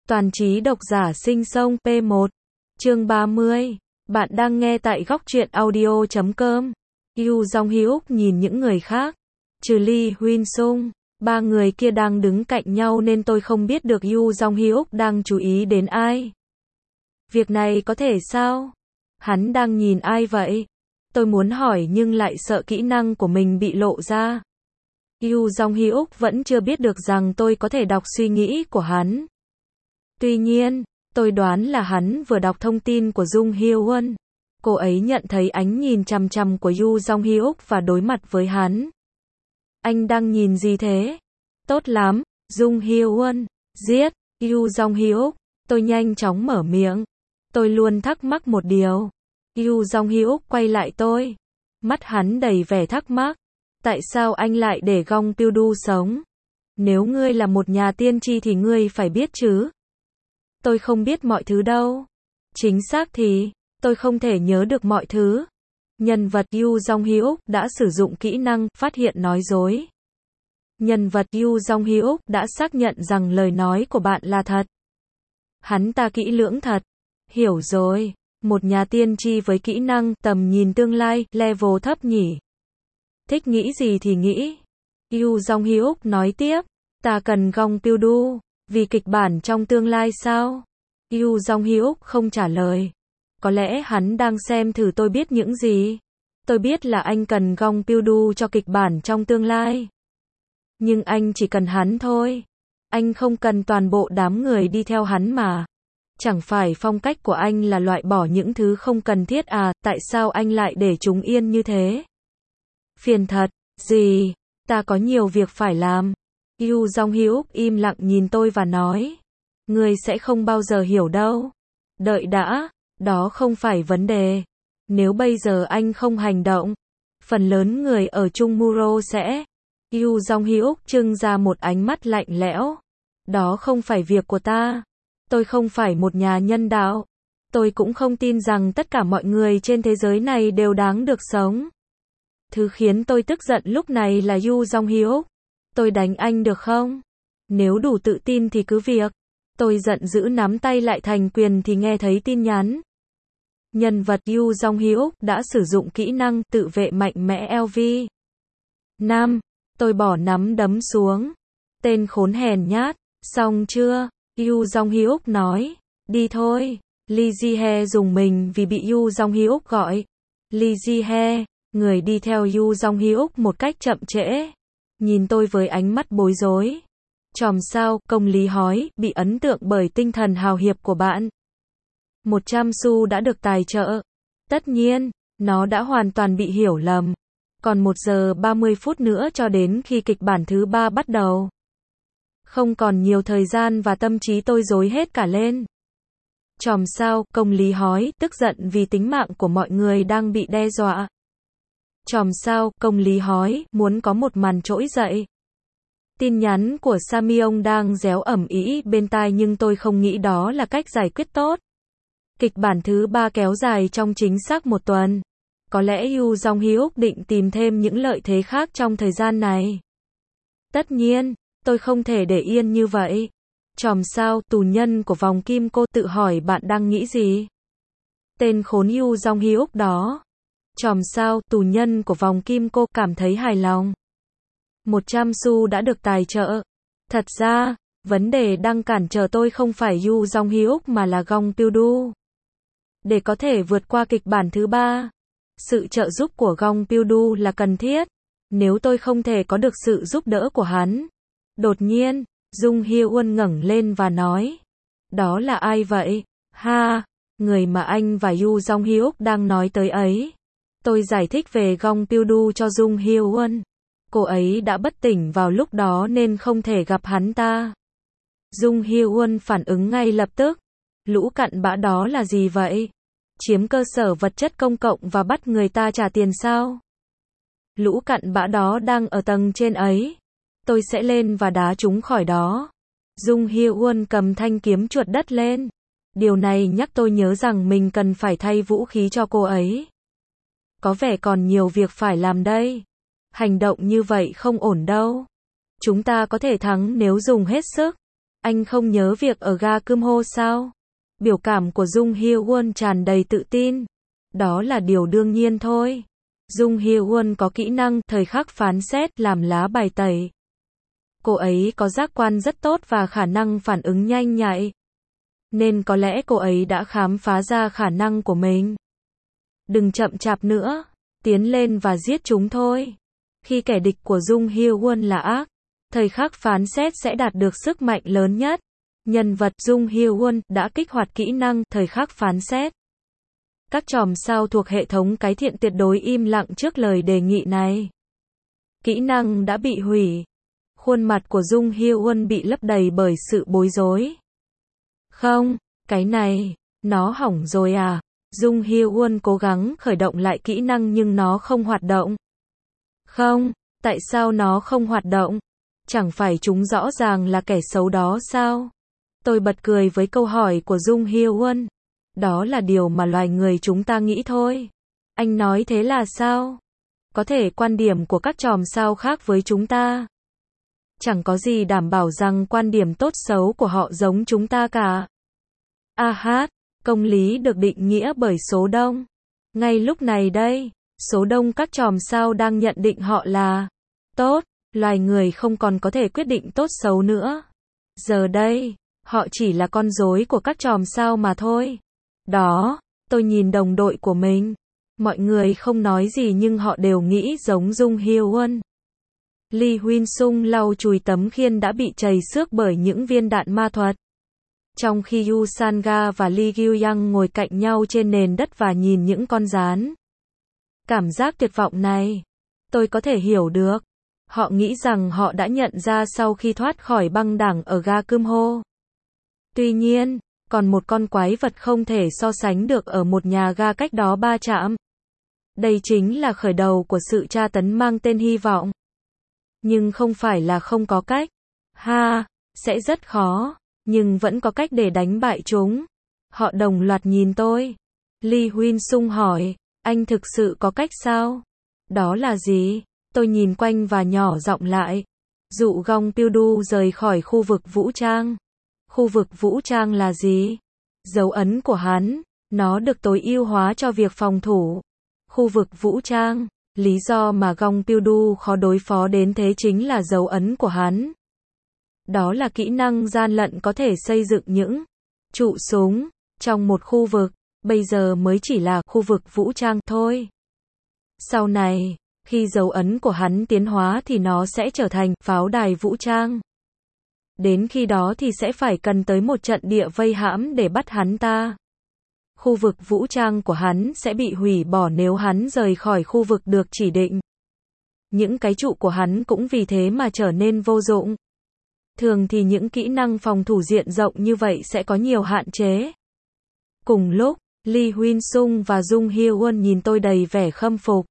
Toàn trí độc giả sinh sông P1. Chương 30. Bạn đang nghe tại góc truyện audio.com. Yu Jong Hyuk nhìn những người khác. Trừ Lee Huyên Sung, ba người kia đang đứng cạnh nhau nên tôi không biết được Yu Jong Hyuk đang chú ý đến ai. Việc này có thể sao? Hắn đang nhìn ai vậy? Tôi muốn hỏi nhưng lại sợ kỹ năng của mình bị lộ ra. Yu Jong Hyuk vẫn chưa biết được rằng tôi có thể đọc suy nghĩ của hắn. Tuy nhiên, tôi đoán là hắn vừa đọc thông tin của Jung Hyo-won. Cô ấy nhận thấy ánh nhìn chằm chằm của Yu Jong Hyuk và đối mặt với hắn. Anh đang nhìn gì thế? Tốt lắm, Jung Hyo-won. Giết, Yu Jong Hyuk. Tôi nhanh chóng mở miệng. Tôi luôn thắc mắc một điều. Yu Jong Hyuk quay lại tôi. Mắt hắn đầy vẻ thắc mắc. Tại sao anh lại để Gong Pil-du sống? Nếu ngươi là một nhà tiên tri thì ngươi phải biết chứ. Tôi không biết mọi thứ đâu. Chính xác thì, tôi không thể nhớ được mọi thứ. Nhân vật Yu Jong Hyuk đã sử dụng kỹ năng phát hiện nói dối. Nhân vật Yu Jong Hyuk đã xác nhận rằng lời nói của bạn là thật. Hắn ta kỹ lưỡng thật. Hiểu rồi, một nhà tiên tri với kỹ năng tầm nhìn tương lai, level thấp nhỉ. Thích nghĩ gì thì nghĩ. Yu Jong Hyuk nói tiếp, ta cần Gong Pil-du. Vì kịch bản trong tương lai sao? Yu Jong Hyuk không trả lời. Có lẽ hắn đang xem thử tôi biết những gì. Tôi biết là anh cần Gong Pil-du cho kịch bản trong tương lai. Nhưng anh chỉ cần hắn thôi. Anh không cần toàn bộ đám người đi theo hắn mà. Chẳng phải phong cách của anh là loại bỏ những thứ không cần thiết à, tại sao anh lại để chúng yên như thế? Phiền thật, gì? Ta có nhiều việc phải làm. Yu Jong Hyuk im lặng nhìn tôi và nói. Ngươi sẽ không bao giờ hiểu đâu. Đợi đã, đó không phải vấn đề. Nếu bây giờ anh không hành động, phần lớn người ở Chung Muro sẽ. Yu Jong Hyuk trưng ra một ánh mắt lạnh lẽo. Đó không phải việc của ta. Tôi không phải một nhà nhân đạo. Tôi cũng không tin rằng tất cả mọi người trên thế giới này đều đáng được sống. Thứ khiến tôi tức giận lúc này là Yu Jong Hyuk. Tôi đánh anh được không? Nếu đủ tự tin thì cứ việc. Tôi giận dữ nắm tay lại thành quyền thì nghe thấy tin nhắn. Nhân vật Yu Jong Hyuk đã sử dụng kỹ năng tự vệ mạnh mẽ LV. 5. Tôi bỏ nắm đấm xuống. Tên khốn hèn nhát. Xong chưa? Yu Jong Hyuk nói. Đi thôi. Lee Ji-hye dùng mình vì bị Yu Jong Hyuk gọi. Lee Ji-hye, người đi theo Yu Jong Hyuk một cách chậm trễ. Nhìn tôi với ánh mắt bối rối. Chòm sao, công lý hỏi, bị ấn tượng bởi tinh thần hào hiệp của bạn. 100 xu đã được tài trợ. Tất nhiên, nó đã hoàn toàn bị hiểu lầm. Còn 1 giờ 30 phút nữa cho đến khi kịch bản thứ 3 bắt đầu. Không còn nhiều thời gian và tâm trí tôi rối hết cả lên. Chòm sao, công lý hỏi, tức giận vì tính mạng của mọi người đang bị đe dọa. Chòm sao, công lý hỏi, muốn có một màn trỗi dậy. Tin nhắn của Samyong đang réo ầm ĩ bên tai nhưng tôi không nghĩ đó là cách giải quyết tốt. Kịch bản thứ 3 kéo dài trong chính xác 1 tuần. Có lẽ Yu Jong Hyuk định tìm thêm những lợi thế khác trong thời gian này. Tất nhiên, tôi không thể để yên như vậy. Chòm sao, tù nhân của vòng kim cô tự hỏi bạn đang nghĩ gì? Tên khốn Yu Jong Hyuk đó. Chòm sao, tù nhân của vòng kim cô cảm thấy hài lòng. 100 xu đã được tài trợ. Thật ra, vấn đề đang cản trở tôi không phải Yu Jong Hyuk mà là Gong Pil-du. Để có thể vượt qua kịch bản thứ 3, sự trợ giúp của Gong Pil-du là cần thiết. Nếu tôi không thể có được sự giúp đỡ của hắn. Đột nhiên, Jung Hyo-won ngẩng lên và nói. Đó là ai vậy? Ha, người mà anh và Yu Jong Hyuk đang nói tới ấy. Tôi giải thích về Gong Pil-du cho Jung Hyo-won. Cô ấy đã bất tỉnh vào lúc đó nên không thể gặp hắn ta. Jung Hyo-won phản ứng ngay lập tức. Lũ cặn bã đó là gì vậy? Chiếm cơ sở vật chất công cộng và bắt người ta trả tiền sao? Lũ cặn bã đó đang ở tầng trên ấy. Tôi sẽ lên và đá chúng khỏi đó. Jung Hyo-won cầm thanh kiếm chuột đất lên. Điều này nhắc tôi nhớ rằng mình cần phải thay vũ khí cho cô ấy. Có vẻ còn nhiều việc phải làm đây. Hành động như vậy không ổn đâu. Chúng ta có thể thắng nếu dùng hết sức. Anh không nhớ việc ở ga Kumho sao? Biểu cảm của Jung Hye-won tràn đầy tự tin. Đó là điều đương nhiên thôi. Jung Hye-won có kỹ năng thời khắc phán xét làm lá bài tẩy. Cô ấy có giác quan rất tốt và khả năng phản ứng nhanh nhạy. Nên có lẽ cô ấy đã khám phá ra khả năng của mình. Đừng chậm chạp nữa, tiến lên và giết chúng thôi. Khi kẻ địch của Jung Hye-won là ác, thời khắc phán xét sẽ đạt được sức mạnh lớn nhất. Nhân vật Jung Hye-won đã kích hoạt kỹ năng thời khắc phán xét. Các chòm sao thuộc hệ thống cái thiện tuyệt đối im lặng trước lời đề nghị này. Kỹ năng đã bị hủy. Khuôn mặt của Jung Hye-won bị lấp đầy bởi sự bối rối. Không, cái này, nó hỏng rồi à? Jung Hye-won cố gắng khởi động lại kỹ năng nhưng nó không hoạt động. Không, tại sao nó không hoạt động? Chẳng phải chúng rõ ràng là kẻ xấu đó sao? Tôi bật cười với câu hỏi của Jung Hye-won. Đó là điều mà loài người chúng ta nghĩ thôi. Anh nói thế là sao? Có thể quan điểm của các chòm sao khác với chúng ta. Chẳng có gì đảm bảo rằng quan điểm tốt xấu của họ giống chúng ta cả. Công lý được định nghĩa bởi số đông. Ngay lúc này đây, số đông các chòm sao đang nhận định họ là tốt, loài người không còn có thể quyết định tốt xấu nữa. Giờ đây, họ chỉ là con rối của các chòm sao mà thôi. Đó, tôi nhìn đồng đội của mình. Mọi người không nói gì nhưng họ đều nghĩ giống Jung Hye-won. Lee Huynh-sung lau chùi tấm khiên đã bị trầy xước bởi những viên đạn ma thuật. Trong khi Yu Sanga và Lee Gyu-yang ngồi cạnh nhau trên nền đất và nhìn những con gián. Cảm giác tuyệt vọng này, tôi có thể hiểu được. Họ nghĩ rằng họ đã nhận ra sau khi thoát khỏi băng đảng ở ga Kumho. Tuy nhiên, còn một con quái vật không thể so sánh được ở một nhà ga cách đó 3 trạm. Đây chính là khởi đầu của sự tra tấn mang tên hy vọng. Nhưng không phải là không có cách. Sẽ rất khó, nhưng vẫn có cách để đánh bại chúng. Họ đồng loạt nhìn tôi. Lee Huynh-sung hỏi, anh thực sự có cách sao? Đó là gì? Tôi nhìn quanh và nhỏ giọng lại. Dụ Gong Pil-du rời khỏi khu vực vũ trang. Khu vực vũ trang là gì? Dấu ấn của hắn, nó được tối ưu hóa cho việc phòng thủ. Khu vực vũ trang, lý do mà Gong Pil-du khó đối phó đến thế chính là dấu ấn của hắn. Đó là kỹ năng gian lận có thể xây dựng những trụ súng trong một khu vực, bây giờ mới chỉ là khu vực vũ trang thôi. Sau này, khi dấu ấn của hắn tiến hóa thì nó sẽ trở thành pháo đài vũ trang. Đến khi đó thì sẽ phải cần tới một trận địa vây hãm để bắt hắn ta. Khu vực vũ trang của hắn sẽ bị hủy bỏ nếu hắn rời khỏi khu vực được chỉ định. Những cái trụ của hắn cũng vì thế mà trở nên vô dụng. Thường thì những kỹ năng phòng thủ diện rộng như vậy sẽ có nhiều hạn chế. Cùng lúc, Lee Huynh-sung và Jung Hye-won nhìn tôi đầy vẻ khâm phục.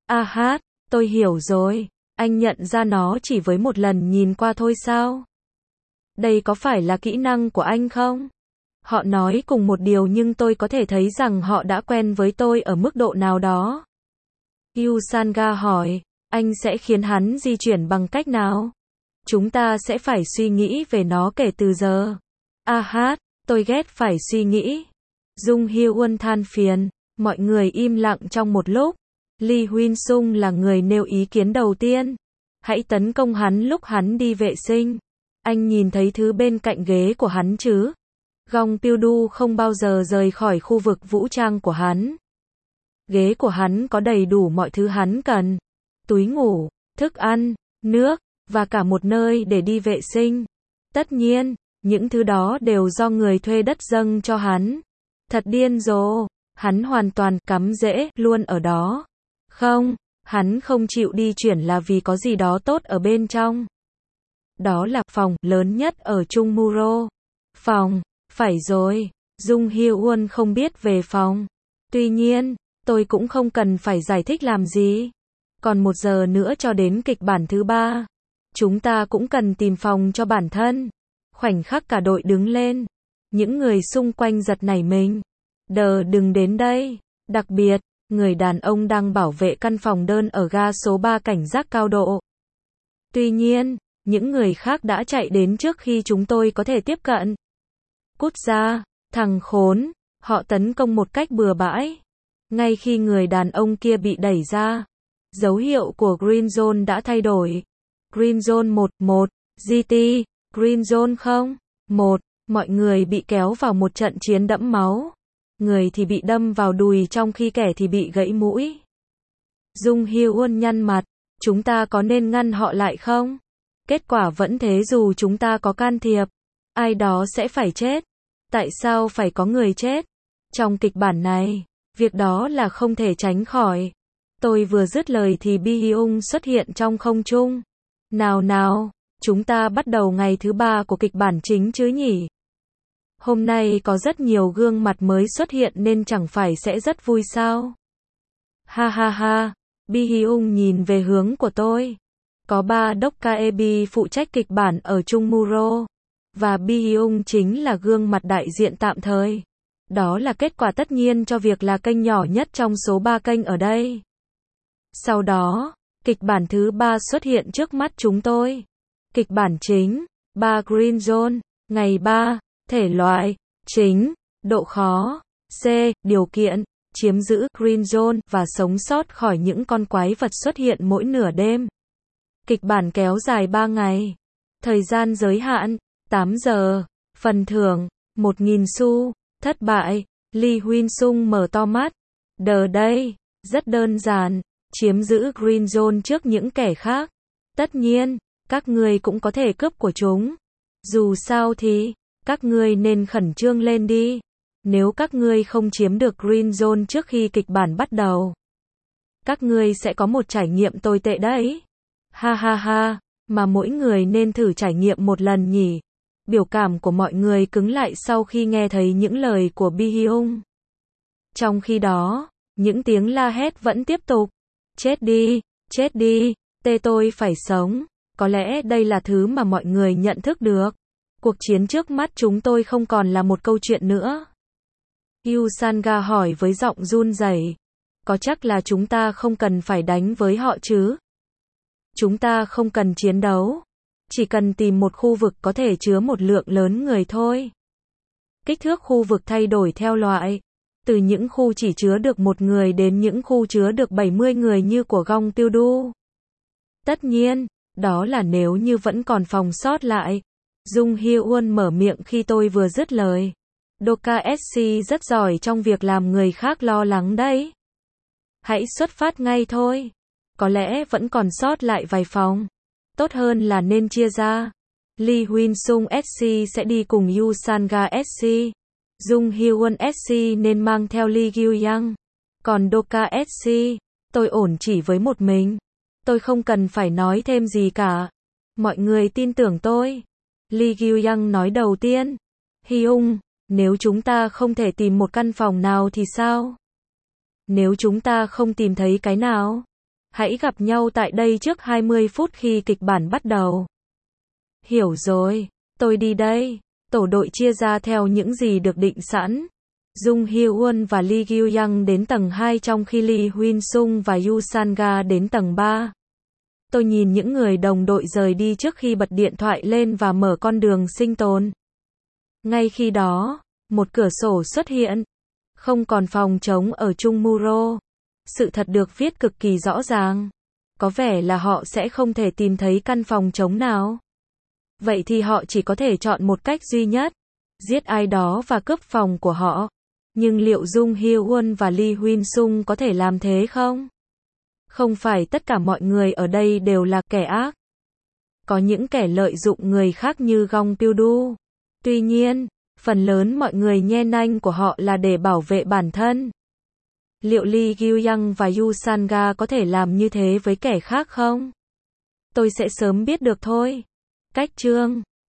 Tôi hiểu rồi, anh nhận ra nó chỉ với một lần nhìn qua thôi sao? Đây có phải là kỹ năng của anh không? Họ nói cùng một điều nhưng tôi có thể thấy rằng họ đã quen với tôi ở mức độ nào đó. Yu Sanga hỏi, anh sẽ khiến hắn di chuyển bằng cách nào? Chúng ta sẽ phải suy nghĩ về nó kể từ giờ. Tôi ghét phải suy nghĩ. Jung Hye-won than phiền. Mọi người im lặng trong một lúc. Lee Huynh-sung là người nêu ý kiến đầu tiên. Hãy tấn công hắn lúc hắn đi vệ sinh. Anh nhìn thấy thứ bên cạnh ghế của hắn chứ? Gong Pil-du không bao giờ rời khỏi khu vực vũ trang của hắn. Ghế của hắn có đầy đủ mọi thứ hắn cần. Túi ngủ, thức ăn, nước, và cả một nơi để đi vệ sinh. Tất nhiên, những thứ đó đều do người thuê đất dâng cho hắn. Thật điên rồ, hắn hoàn toàn cắm rễ luôn ở đó. Không, hắn không chịu đi chuyển là vì có gì đó tốt ở bên trong. Đó là phòng lớn nhất ở Chung Muro. Phòng, phải rồi, Jung Hye-won không biết về phòng. Tuy nhiên, tôi cũng không cần phải giải thích làm gì. Còn 1 giờ nữa cho đến kịch bản thứ 3. Chúng ta cũng cần tìm phòng cho bản thân. Khoảnh khắc cả đội đứng lên. Những người xung quanh giật nảy mình. Đừng đến đây. Đặc biệt, người đàn ông đang bảo vệ căn phòng đơn ở ga số 3 cảnh giác cao độ. Tuy nhiên, Những người khác đã chạy đến trước khi chúng tôi có thể tiếp cận. Cút ra, thằng khốn, họ tấn công một cách bừa bãi. Ngay khi người đàn ông kia bị đẩy ra, dấu hiệu của Green Zone đã thay đổi. Green Zone 1-1, GT, Green Zone 0-1, mọi người bị kéo vào một trận chiến đẫm máu. Người thì bị đâm vào đùi trong khi kẻ thì bị gãy mũi. Dung Hyun nhăn mặt, chúng ta có nên ngăn họ lại không? Kết quả vẫn thế, dù chúng ta có can thiệp, ai đó sẽ phải chết. Tại sao phải có người chết? Trong kịch bản này, việc đó là không thể tránh khỏi. Tôi vừa dứt lời thì Bi Hyung xuất hiện trong không trung. Nào nào, chúng ta bắt đầu ngày thứ 3 của kịch bản chính chứ nhỉ? Hôm nay có rất nhiều gương mặt mới xuất hiện nên chẳng phải sẽ rất vui sao? Ha ha ha, Bi Hyung nhìn về hướng của tôi. Có 3 Dokkaebi phụ trách kịch bản ở Chung Muro. Và Bi Hyung chính là gương mặt đại diện tạm thời. Đó là kết quả tất nhiên cho việc là kênh nhỏ nhất trong số 3 kênh ở đây. Sau đó, kịch bản thứ 3 xuất hiện trước mắt chúng tôi. Kịch bản chính, 3 Green Zone, ngày 3, thể loại, chính, độ khó, C, điều kiện, chiếm giữ Green Zone và sống sót khỏi những con quái vật xuất hiện mỗi nửa đêm. Kịch bản kéo dài 3 ngày. Thời gian giới hạn, 8 giờ. Phần thưởng, 1.000 xu. Thất bại, Lee Huyên Sung mở to mắt. Đờ đây, rất đơn giản, chiếm giữ Green Zone trước những kẻ khác. Tất nhiên, các ngươi cũng có thể cướp của chúng. Dù sao thì, các ngươi nên khẩn trương lên đi. Nếu các ngươi không chiếm được Green Zone trước khi kịch bản bắt đầu, các ngươi sẽ có một trải nghiệm tồi tệ đấy. Ha ha ha, mà mỗi người nên thử trải nghiệm một lần nhỉ. Biểu cảm của mọi người cứng lại sau khi nghe thấy những lời của Bi Hyung. Trong khi đó, những tiếng la hét vẫn tiếp tục. Chết đi, tôi phải sống. Có lẽ đây là thứ mà mọi người nhận thức được. Cuộc chiến trước mắt chúng tôi không còn là một câu chuyện nữa. Yu Sanga hỏi với giọng run rẩy. Có chắc là chúng ta không cần phải đánh với họ chứ? Chúng ta không cần chiến đấu. Chỉ cần tìm một khu vực có thể chứa một lượng lớn người thôi. Kích thước khu vực thay đổi theo loại. Từ những khu chỉ chứa được 1 người đến những khu chứa được 70 người như của Gong Tiêu-du. Tất nhiên, đó là nếu như vẫn còn phòng sót lại. Dung Hyun mở miệng khi tôi vừa dứt lời. Doka SC rất giỏi trong việc làm người khác lo lắng đấy. Hãy xuất phát ngay thôi. Có lẽ vẫn còn sót lại vài phòng. Tốt hơn là nên chia ra. Lee Huyên Sung SC sẽ đi cùng Yu Sanga SC. Dung Hyun SC nên mang theo Lee Gyu-yang. Còn Doka SC, tôi ổn chỉ với một mình. Tôi không cần phải nói thêm gì cả. Mọi người tin tưởng tôi. Lee Gyu-yang nói đầu tiên. Hyung, nếu chúng ta không thể tìm một căn phòng nào thì sao? Nếu chúng ta không tìm thấy cái nào, hãy gặp nhau tại đây trước 20 phút khi kịch bản bắt đầu. Hiểu rồi, tôi đi đây. Tổ đội chia ra theo những gì được định sẵn. Dung Hyun và Lee Gyu-yang đến tầng 2 trong khi Lee Huyên Sung và Yu Sanga đến tầng 3. Tôi nhìn những người đồng đội rời đi trước khi bật điện thoại lên và mở con đường sinh tồn. Ngay khi đó, một cửa sổ xuất hiện. Không còn phòng trống ở Chung Muro. Sự thật được viết cực kỳ rõ ràng. Có vẻ là họ sẽ không thể tìm thấy căn phòng trống nào. Vậy thì họ chỉ có thể chọn một cách duy nhất. Giết ai đó và cướp phòng của họ. Nhưng liệu Dung Hyun và Lee Huyên Sung có thể làm thế không? Không phải tất cả mọi người ở đây đều là kẻ ác. Có những kẻ lợi dụng người khác như Gong Tiêu-du. Tuy nhiên, phần lớn mọi người nhe nanh của họ là để bảo vệ bản thân. Liệu Lee Gyu-yang và Yu Sanga có thể làm như thế với kẻ khác không? Tôi sẽ sớm biết được thôi. Cách chương